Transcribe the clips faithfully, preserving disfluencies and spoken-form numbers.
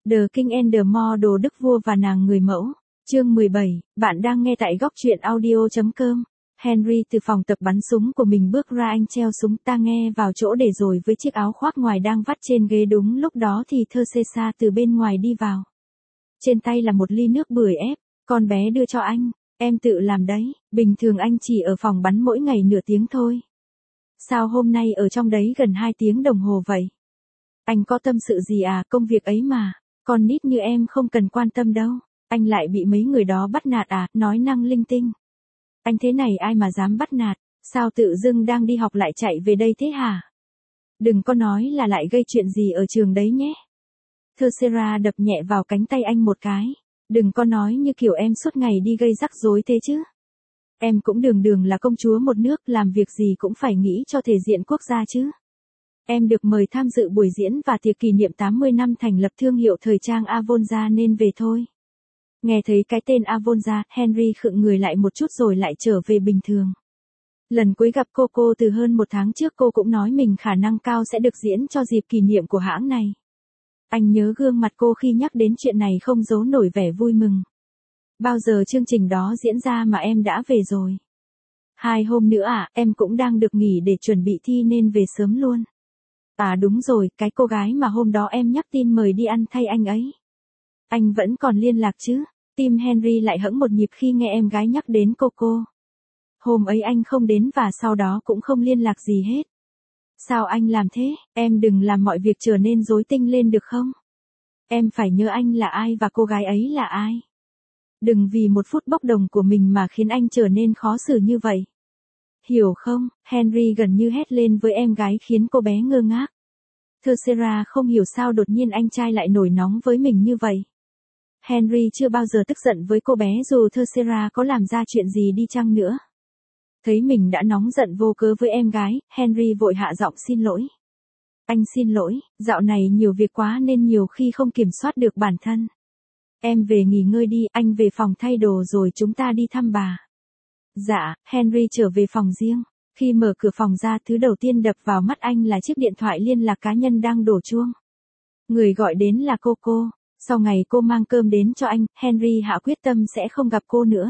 The King and the Model Đức Vua và Nàng Người Mẫu. Chương mười bảy, bạn đang nghe tại góc truyện audio chấm com. Henry từ phòng tập bắn súng của mình bước ra, anh treo súng ta nghe vào chỗ để rồi với chiếc áo khoác ngoài đang vắt trên ghế. Đúng lúc đó thì Thurcesa từ bên ngoài đi vào. Trên tay là một ly nước bưởi ép, con bé đưa cho anh, em tự làm đấy, bình thường anh chỉ ở phòng bắn mỗi ngày nửa tiếng thôi. Sao hôm nay ở trong đấy gần hai tiếng đồng hồ vậy? Anh có tâm sự gì à, công việc ấy mà, con nít như em không cần quan tâm đâu. Anh lại bị mấy người đó bắt nạt à, nói năng linh tinh. Anh thế này ai mà dám bắt nạt, sao tự dưng đang đi học lại chạy về đây thế hả? Đừng có nói là lại gây chuyện gì ở trường đấy nhé. Thurcesa đập nhẹ vào cánh tay anh một cái. Đừng có nói như kiểu em suốt ngày đi gây rắc rối thế chứ. Em cũng đường đường là công chúa một nước, làm việc gì cũng phải nghĩ cho thể diện quốc gia chứ. Em được mời tham dự buổi diễn và tiệc kỷ niệm tám mươi năm thành lập thương hiệu thời trang Avonza nên về thôi. Nghe thấy cái tên Avonza, Henry khựng người lại một chút rồi lại trở về bình thường. Lần cuối gặp cô cô từ hơn một tháng trước, cô cũng nói mình khả năng cao sẽ được diễn cho dịp kỷ niệm của hãng này. Anh nhớ gương mặt cô khi nhắc đến chuyện này không giấu nổi vẻ vui mừng. Bao giờ chương trình đó diễn ra mà em đã về rồi? Hai hôm nữa à, em cũng đang được nghỉ để chuẩn bị thi nên về sớm luôn. À đúng rồi, cái cô gái mà hôm đó em nhắc tin mời đi ăn thay anh ấy. Anh vẫn còn liên lạc chứ? Tim Henry lại hẫng một nhịp khi nghe em gái nhắc đến cô cô. Hôm ấy anh không đến và sau đó cũng không liên lạc gì hết. Sao anh làm thế? Em đừng làm mọi việc trở nên rối tinh lên được không? Em phải nhớ anh là ai và cô gái ấy là ai. Đừng vì một phút bốc đồng của mình mà khiến anh trở nên khó xử như vậy. Hiểu không? Henry gần như hét lên với em gái khiến cô bé ngơ ngác. Thurcesa không hiểu sao đột nhiên anh trai lại nổi nóng với mình như vậy. Henry chưa bao giờ tức giận với cô bé dù Thurcesa có làm ra chuyện gì đi chăng nữa. Thấy mình đã nóng giận vô cớ với em gái, Henry vội hạ giọng xin lỗi. Anh xin lỗi, dạo này nhiều việc quá nên nhiều khi không kiểm soát được bản thân. Em về nghỉ ngơi đi, anh về phòng thay đồ rồi chúng ta đi thăm bà. Dạ, Henry trở về phòng riêng. Khi mở cửa phòng ra, thứ đầu tiên đập vào mắt anh là chiếc điện thoại liên lạc cá nhân đang đổ chuông. Người gọi đến là cô cô. Sau ngày cô mang cơm đến cho anh, Henry hạ quyết tâm sẽ không gặp cô nữa.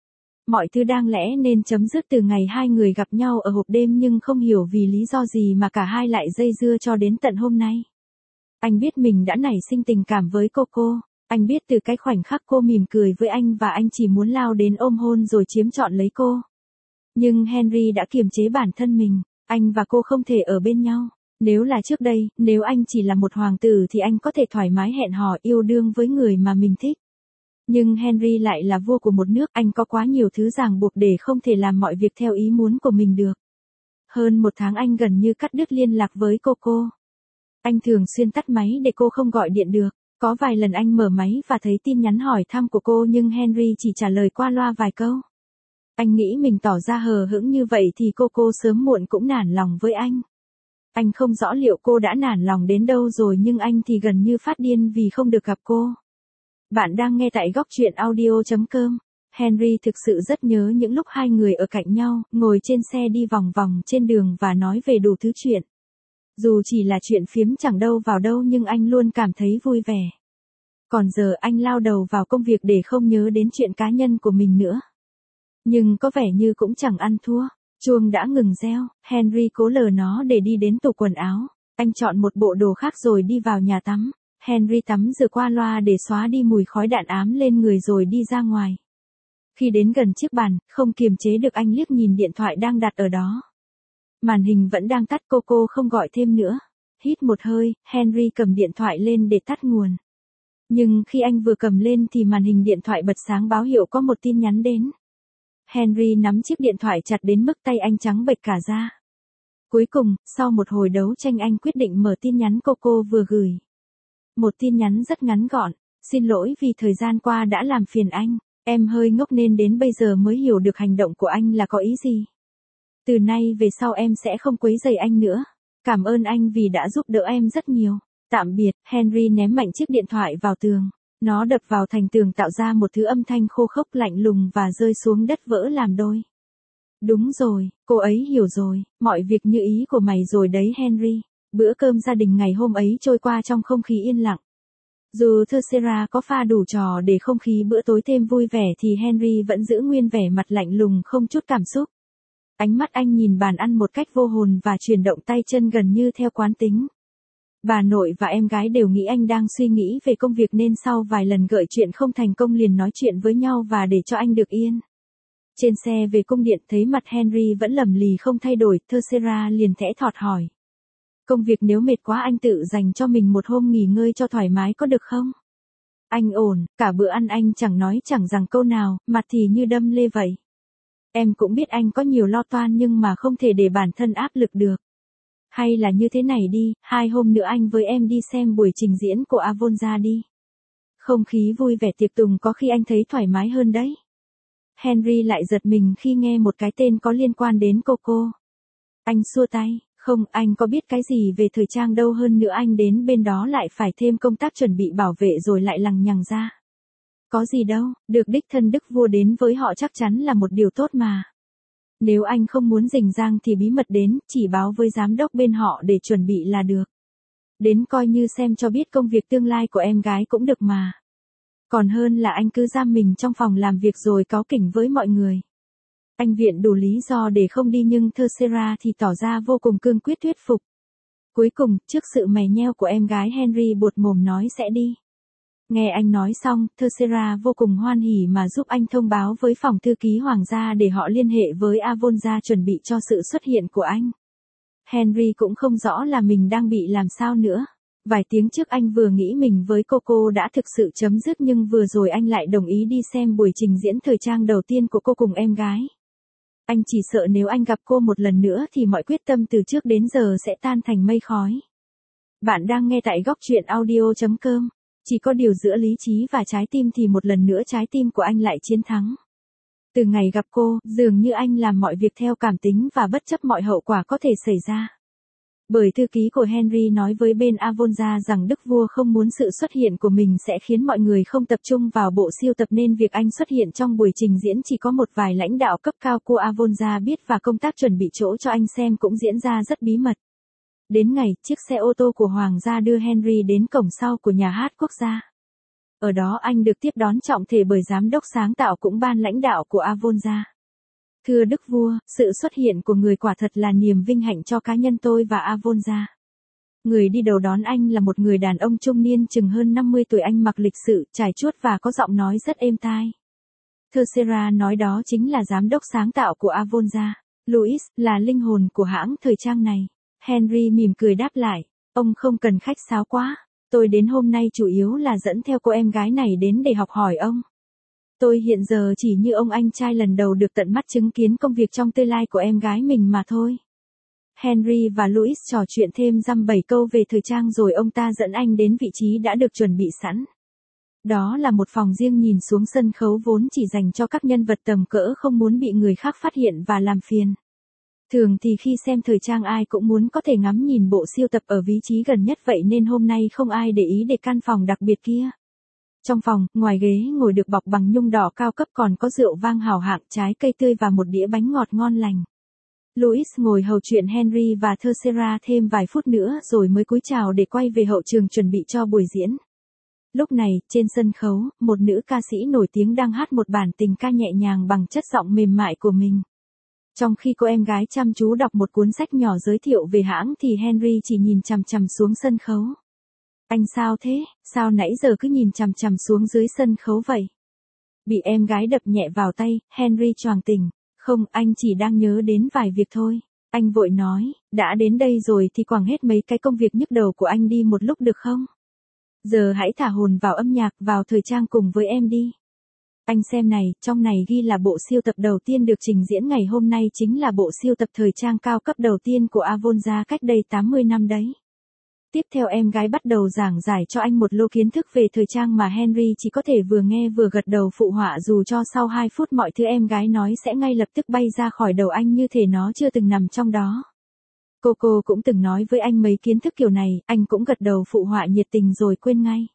Mọi thứ đang lẽ nên chấm dứt từ ngày hai người gặp nhau ở hộp đêm, nhưng không hiểu vì lý do gì mà cả hai lại dây dưa cho đến tận hôm nay. Anh biết mình đã nảy sinh tình cảm với cô cô. Anh biết từ cái khoảnh khắc cô mỉm cười với anh và anh chỉ muốn lao đến ôm hôn rồi chiếm trọn lấy cô. Nhưng Henry đã kiềm chế bản thân mình, anh và cô không thể ở bên nhau. Nếu là trước đây, nếu anh chỉ là một hoàng tử thì anh có thể thoải mái hẹn hò yêu đương với người mà mình thích. Nhưng Henry lại là vua của một nước, anh có quá nhiều thứ ràng buộc để không thể làm mọi việc theo ý muốn của mình được. Hơn một tháng anh gần như cắt đứt liên lạc với cô cô. Anh thường xuyên tắt máy để cô không gọi điện được. Có vài lần anh mở máy và thấy tin nhắn hỏi thăm của cô nhưng Henry chỉ trả lời qua loa vài câu. Anh nghĩ mình tỏ ra hờ hững như vậy thì cô cô sớm muộn cũng nản lòng với anh. Anh không rõ liệu cô đã nản lòng đến đâu rồi nhưng anh thì gần như phát điên vì không được gặp cô. Bạn đang nghe tại góc truyện audio chấm com. Henry thực sự rất nhớ những lúc hai người ở cạnh nhau, ngồi trên xe đi vòng vòng trên đường và nói về đủ thứ chuyện. Dù chỉ là chuyện phiếm chẳng đâu vào đâu nhưng anh luôn cảm thấy vui vẻ. Còn giờ anh lao đầu vào công việc để không nhớ đến chuyện cá nhân của mình nữa. Nhưng có vẻ như cũng chẳng ăn thua. Chuông đã ngừng reo, Henry cố lờ nó để đi đến tủ quần áo. Anh chọn một bộ đồ khác rồi đi vào nhà tắm. Henry tắm rửa qua loa để xóa đi mùi khói đạn ám lên người rồi đi ra ngoài. Khi đến gần chiếc bàn, không kiềm chế được anh liếc nhìn điện thoại đang đặt ở đó. Màn hình vẫn đang tắt, cô cô không gọi thêm nữa. Hít một hơi, Henry cầm điện thoại lên để tắt nguồn. Nhưng khi anh vừa cầm lên thì màn hình điện thoại bật sáng báo hiệu có một tin nhắn đến. Henry nắm chiếc điện thoại chặt đến mức tay anh trắng bệch cả ra. Cuối cùng, sau một hồi đấu tranh anh quyết định mở tin nhắn cô cô vừa gửi. Một tin nhắn rất ngắn gọn. Xin lỗi vì thời gian qua đã làm phiền anh. Em hơi ngốc nên đến bây giờ mới hiểu được hành động của anh là có ý gì. Từ nay về sau em sẽ không quấy rầy anh nữa. Cảm ơn anh vì đã giúp đỡ em rất nhiều. Tạm biệt. Henry ném mạnh chiếc điện thoại vào tường. Nó đập vào thành tường tạo ra một thứ âm thanh khô khốc lạnh lùng và rơi xuống đất vỡ làm đôi. Đúng rồi, cô ấy hiểu rồi, mọi việc như ý của mày rồi đấy Henry. Bữa cơm gia đình ngày hôm ấy trôi qua trong không khí yên lặng. Dù Thessera có pha đủ trò để không khí bữa tối thêm vui vẻ thì Henry vẫn giữ nguyên vẻ mặt lạnh lùng không chút cảm xúc. Ánh mắt anh nhìn bàn ăn một cách vô hồn và chuyển động tay chân gần như theo quán tính. Bà nội và em gái đều nghĩ anh đang suy nghĩ về công việc nên sau vài lần gợi chuyện không thành công liền nói chuyện với nhau và để cho anh được yên. Trên xe về cung điện thấy mặt Henry vẫn lầm lì không thay đổi, Thessera liền thẽ thọt hỏi. Công việc nếu mệt quá anh tự dành cho mình một hôm nghỉ ngơi cho thoải mái có được không? Anh ổn, cả bữa ăn anh chẳng nói chẳng rằng câu nào, mặt thì như đâm lê vậy. Em cũng biết anh có nhiều lo toan nhưng mà không thể để bản thân áp lực được. Hay là như thế này đi, hai hôm nữa anh với em đi xem buổi trình diễn của Avonza đi. Không khí vui vẻ tiệc tùng có khi anh thấy thoải mái hơn đấy. Henry lại giật mình khi nghe một cái tên có liên quan đến Coco. Anh xua tay, không, anh có biết cái gì về thời trang đâu, hơn nữa anh đến bên đó lại phải thêm công tác chuẩn bị bảo vệ rồi lại lằng nhằng ra. Có gì đâu, được đích thân đức vua đến với họ chắc chắn là một điều tốt mà. Nếu anh không muốn rình rang thì bí mật đến, chỉ báo với giám đốc bên họ để chuẩn bị là được. Đến coi như xem cho biết công việc tương lai của em gái cũng được mà. Còn hơn là anh cứ giam mình trong phòng làm việc rồi cáu kỉnh với mọi người. Anh viện đủ lý do để không đi nhưng Thessera thì tỏ ra vô cùng cương quyết thuyết phục. Cuối cùng, trước sự mè nheo của em gái Henry buột mồm nói sẽ đi. Nghe anh nói xong, Thessera vô cùng hoan hỉ mà giúp anh thông báo với phòng thư ký hoàng gia để họ liên hệ với Avonza chuẩn bị cho sự xuất hiện của anh. Henry cũng không rõ là mình đang bị làm sao nữa. Vài tiếng trước anh vừa nghĩ mình với Coco đã thực sự chấm dứt nhưng vừa rồi anh lại đồng ý đi xem buổi trình diễn thời trang đầu tiên của cô cùng em gái. Anh chỉ sợ nếu anh gặp cô một lần nữa thì mọi quyết tâm từ trước đến giờ sẽ tan thành mây khói. Bạn đang nghe tại góc truyện audio chấm com. Chỉ có điều giữa lý trí và trái tim thì một lần nữa trái tim của anh lại chiến thắng. Từ ngày gặp cô, dường như anh làm mọi việc theo cảm tính và bất chấp mọi hậu quả có thể xảy ra. Bởi thư ký của Henry nói với bên Avonza rằng đức vua không muốn sự xuất hiện của mình sẽ khiến mọi người không tập trung vào bộ siêu tập nên việc anh xuất hiện trong buổi trình diễn chỉ có một vài lãnh đạo cấp cao của Avonza biết và công tác chuẩn bị chỗ cho anh xem cũng diễn ra rất bí mật. Đến ngày, chiếc xe ô tô của Hoàng gia đưa Henry đến cổng sau của nhà hát quốc gia. Ở đó anh được tiếp đón trọng thể bởi giám đốc sáng tạo cũng ban lãnh đạo của Avonza. Thưa đức vua, sự xuất hiện của người quả thật là niềm vinh hạnh cho cá nhân tôi và Avonza. Người đi đầu đón anh là một người đàn ông trung niên chừng hơn năm mươi tuổi, anh mặc lịch sự, trải chuốt và có giọng nói rất êm tai. Thessera nói đó chính là giám đốc sáng tạo của Avonza. Louis, là linh hồn của hãng thời trang này. Henry mỉm cười đáp lại, ông không cần khách sáo quá, tôi đến hôm nay chủ yếu là dẫn theo cô em gái này đến để học hỏi ông. Tôi hiện giờ chỉ như ông anh trai lần đầu được tận mắt chứng kiến công việc trong tương lai của em gái mình mà thôi. Henry và Louis trò chuyện thêm dăm bảy câu về thời trang rồi ông ta dẫn anh đến vị trí đã được chuẩn bị sẵn. Đó là một phòng riêng nhìn xuống sân khấu vốn chỉ dành cho các nhân vật tầm cỡ không muốn bị người khác phát hiện và làm phiền. Thường thì khi xem thời trang ai cũng muốn có thể ngắm nhìn bộ siêu tập ở vị trí gần nhất vậy nên hôm nay không ai để ý để căn phòng đặc biệt kia. Trong phòng, ngoài ghế ngồi được bọc bằng nhung đỏ cao cấp còn có rượu vang hào hạng, trái cây tươi và một đĩa bánh ngọt ngon lành. Louis ngồi hầu chuyện Henry và Thessera thêm vài phút nữa rồi mới cúi chào để quay về hậu trường chuẩn bị cho buổi diễn. Lúc này, trên sân khấu, một nữ ca sĩ nổi tiếng đang hát một bản tình ca nhẹ nhàng bằng chất giọng mềm mại của mình. Trong khi cô em gái chăm chú đọc một cuốn sách nhỏ giới thiệu về hãng thì Henry chỉ nhìn chằm chằm xuống sân khấu. Anh sao thế, sao nãy giờ cứ nhìn chằm chằm xuống dưới sân khấu vậy? Bị em gái đập nhẹ vào tay, Henry choàng tỉnh. Không, anh chỉ đang nhớ đến vài việc thôi. Anh vội nói, đã đến đây rồi thì quẳng hết mấy cái công việc nhức đầu của anh đi một lúc được không? Giờ hãy thả hồn vào âm nhạc, vào thời trang cùng với em đi. Anh xem này, trong này ghi là bộ siêu tập đầu tiên được trình diễn ngày hôm nay chính là bộ siêu tập thời trang cao cấp đầu tiên của Avonza cách đây tám mươi năm đấy. Tiếp theo em gái bắt đầu giảng giải cho anh một lô kiến thức về thời trang mà Henry chỉ có thể vừa nghe vừa gật đầu phụ họa dù cho sau hai phút mọi thứ em gái nói sẽ ngay lập tức bay ra khỏi đầu anh như thể nó chưa từng nằm trong đó. Coco cũng từng nói với anh mấy kiến thức kiểu này, anh cũng gật đầu phụ họa nhiệt tình rồi quên ngay.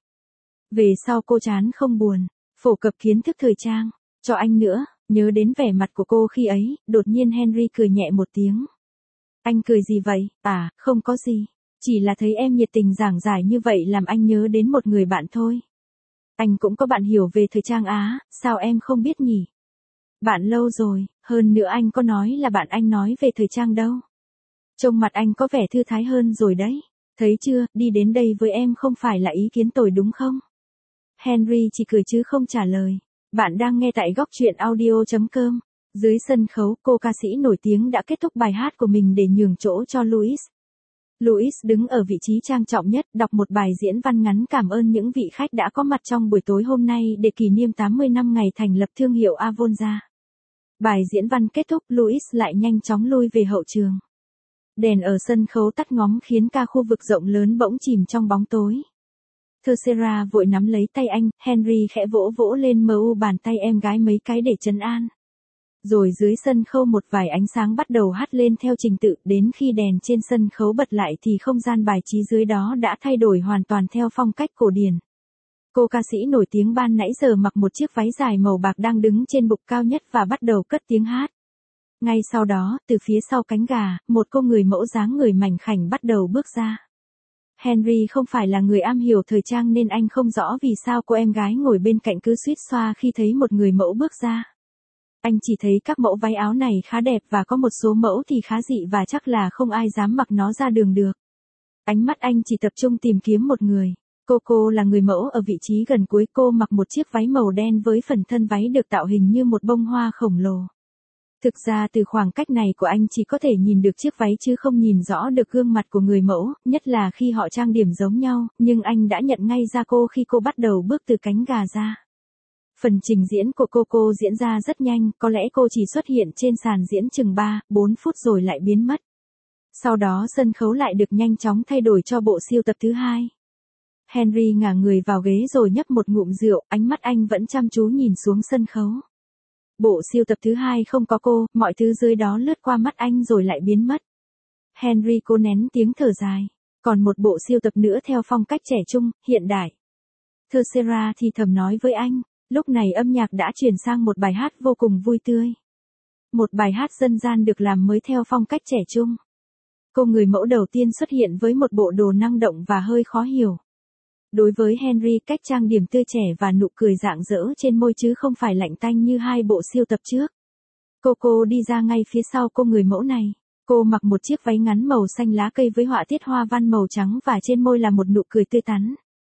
Về sau cô chán không buồn, phổ cập kiến thức thời trang, cho anh nữa, nhớ đến vẻ mặt của cô khi ấy, đột nhiên Henry cười nhẹ một tiếng. Anh cười gì vậy, à, không có gì. Chỉ là thấy em nhiệt tình giảng giải như vậy làm anh nhớ đến một người bạn thôi. Anh cũng có bạn hiểu về thời trang Á, sao em không biết nhỉ? Bạn lâu rồi, hơn nữa anh có nói là bạn anh nói về thời trang đâu. Trông mặt anh có vẻ thư thái hơn rồi đấy. Thấy chưa, đi đến đây với em không phải là ý kiến tồi đúng không? Henry chỉ cười chứ không trả lời. Bạn đang nghe tại góc truyện audio chấm com. Dưới sân khấu, cô ca sĩ nổi tiếng đã kết thúc bài hát của mình để nhường chỗ cho Louis. Louis đứng ở vị trí trang trọng nhất, đọc một bài diễn văn ngắn cảm ơn những vị khách đã có mặt trong buổi tối hôm nay để kỷ niệm tám mươi năm ngày thành lập thương hiệu Avonza. Bài diễn văn kết thúc, Louis lại nhanh chóng lui về hậu trường. Đèn ở sân khấu tắt ngóm khiến cả khu vực rộng lớn bỗng chìm trong bóng tối. Thessera vội nắm lấy tay anh, Henry khẽ vỗ vỗ lên mu bàn tay em gái mấy cái để trấn an. Rồi dưới sân khấu một vài ánh sáng bắt đầu hắt lên theo trình tự, đến khi đèn trên sân khấu bật lại thì không gian bài trí dưới đó đã thay đổi hoàn toàn theo phong cách cổ điển. Cô ca sĩ nổi tiếng ban nãy giờ mặc một chiếc váy dài màu bạc đang đứng trên bục cao nhất và bắt đầu cất tiếng hát. Ngay sau đó, từ phía sau cánh gà, một cô người mẫu dáng người mảnh khảnh bắt đầu bước ra. Henry không phải là người am hiểu thời trang nên anh không rõ vì sao cô em gái ngồi bên cạnh cứ suýt xoa khi thấy một người mẫu bước ra. Anh chỉ thấy các mẫu váy áo này khá đẹp và có một số mẫu thì khá dị và chắc là không ai dám mặc nó ra đường được. Ánh mắt anh chỉ tập trung tìm kiếm một người. Coco là người mẫu ở vị trí gần cuối, cô mặc một chiếc váy màu đen với phần thân váy được tạo hình như một bông hoa khổng lồ. Thực ra từ khoảng cách này của anh chỉ có thể nhìn được chiếc váy chứ không nhìn rõ được gương mặt của người mẫu, nhất là khi họ trang điểm giống nhau, nhưng anh đã nhận ngay ra cô khi cô bắt đầu bước từ cánh gà ra. Phần trình diễn của Coco diễn ra rất nhanh, có lẽ cô chỉ xuất hiện trên sàn diễn chừng ba, bốn phút rồi lại biến mất. Sau đó sân khấu lại được nhanh chóng thay đổi cho bộ siêu tập thứ hai. Henry ngả người vào ghế rồi nhấp một ngụm rượu, ánh mắt anh vẫn chăm chú nhìn xuống sân khấu. Bộ siêu tập thứ hai không có cô, mọi thứ dưới đó lướt qua mắt anh rồi lại biến mất. Henry cố nén tiếng thở dài. Còn một bộ siêu tập nữa theo phong cách trẻ trung, hiện đại. Thessera thì thầm nói với anh. Lúc này âm nhạc đã chuyển sang một bài hát vô cùng vui tươi. Một bài hát dân gian được làm mới theo phong cách trẻ trung. Cô người mẫu đầu tiên xuất hiện với một bộ đồ năng động và hơi khó hiểu. Đối với Henry, cách trang điểm tươi trẻ và nụ cười rạng rỡ trên môi chứ không phải lạnh tanh như hai bộ siêu tập trước. Coco đi ra ngay phía sau cô người mẫu này. Cô mặc một chiếc váy ngắn màu xanh lá cây với họa tiết hoa văn màu trắng và trên môi là một nụ cười tươi tắn.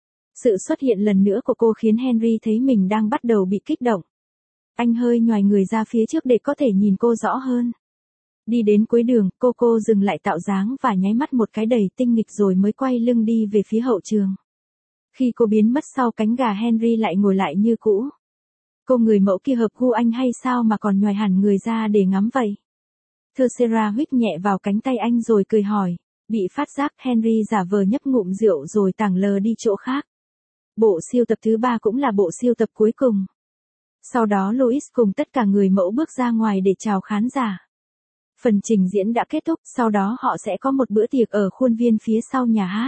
Sự xuất hiện lần nữa của cô khiến Henry thấy mình đang bắt đầu bị kích động. Anh hơi nhoài người ra phía trước để có thể nhìn cô rõ hơn. Đi đến cuối đường, Coco dừng lại tạo dáng và nháy mắt một cái đầy tinh nghịch rồi mới quay lưng đi về phía hậu trường. Khi cô biến mất sau cánh gà, Henry lại ngồi lại như cũ. Cô người mẫu kia hợp gu anh hay sao mà còn nhoài hẳn người ra để ngắm vậy? Thessera huých nhẹ vào cánh tay anh rồi cười hỏi. Bị phát giác, Henry giả vờ nhấp ngụm rượu rồi tảng lờ đi chỗ khác. Bộ siêu tập thứ ba cũng là bộ siêu tập cuối cùng. Sau đó Louis cùng tất cả người mẫu bước ra ngoài để chào khán giả. Phần trình diễn đã kết thúc, sau đó họ sẽ có một bữa tiệc ở khuôn viên phía sau nhà hát.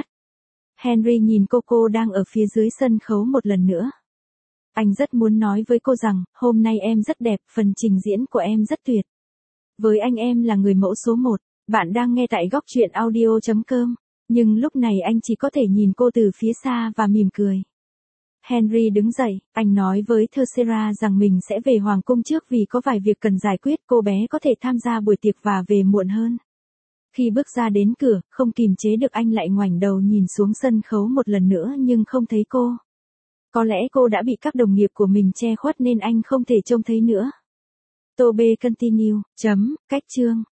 Henry nhìn Coco đang ở phía dưới sân khấu một lần nữa. Anh rất muốn nói với cô rằng, hôm nay em rất đẹp, phần trình diễn của em rất tuyệt. Với anh em là người mẫu số một, bạn đang nghe tại góc truyện audio chấm com. Nhưng lúc này anh chỉ có thể nhìn cô từ phía xa và mỉm cười. Henry đứng dậy, anh nói với Thessera rằng mình sẽ về Hoàng cung trước vì có vài việc cần giải quyết, cô bé có thể tham gia buổi tiệc và về muộn hơn. Khi bước ra đến cửa, không kìm chế được anh lại ngoảnh đầu nhìn xuống sân khấu một lần nữa nhưng không thấy cô. Có lẽ cô đã bị các đồng nghiệp của mình che khuất nên anh không thể trông thấy nữa. To be continue, chấm, cách chương.